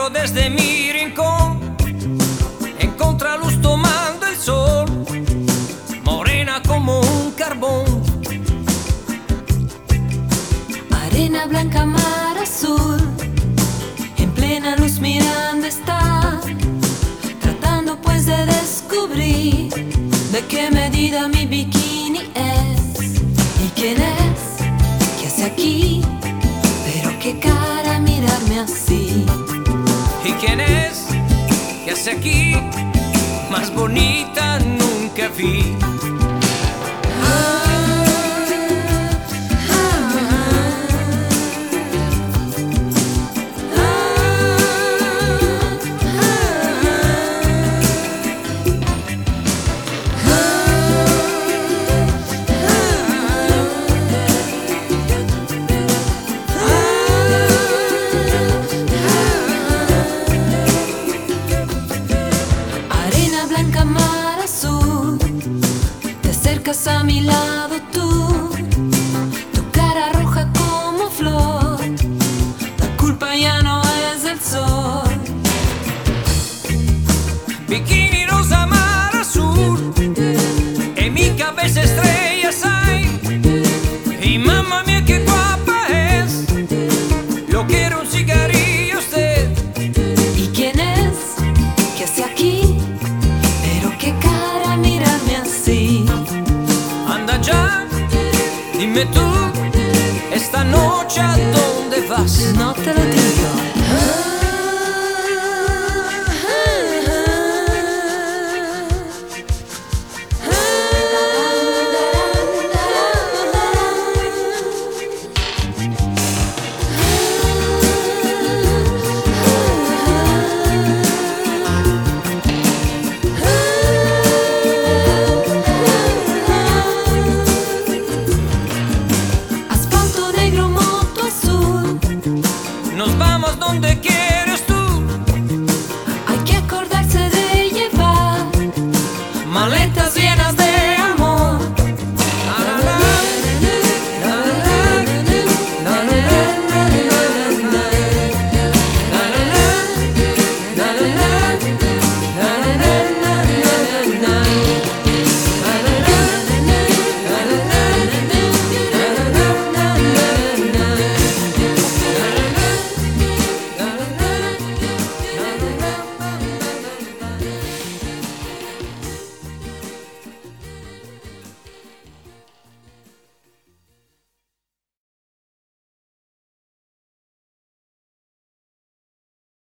veo desde mi rincón, en contraluz tomando el sol, morena como un carbón. Arena blanca, mar azul, en plena luz mirando está, tratando pues de descubrir de qué medida mi bikini es. ¿Y quién es? ¿Qué hace aquí? Pero qué cara mirarme así. ¿Y quién es? ¿Qué hace aquí? Más bonita nunca vi. Blanca, mar azul, te acercas a mi lado tú, tu cara roja como flor, la culpa ya no es del sol. Bikini rosa, mar azul, en mi cabeza estrellas hay, y mamma mía qué guapa es, yo quiero un cigarrillo usted. ¿Y quién es? ¿Qué hace aquí? Qué cara mirarme así. Anda ya, dime tú, esta noche ¿a dónde vas? No te lo digo. Nos vamos donde quieras.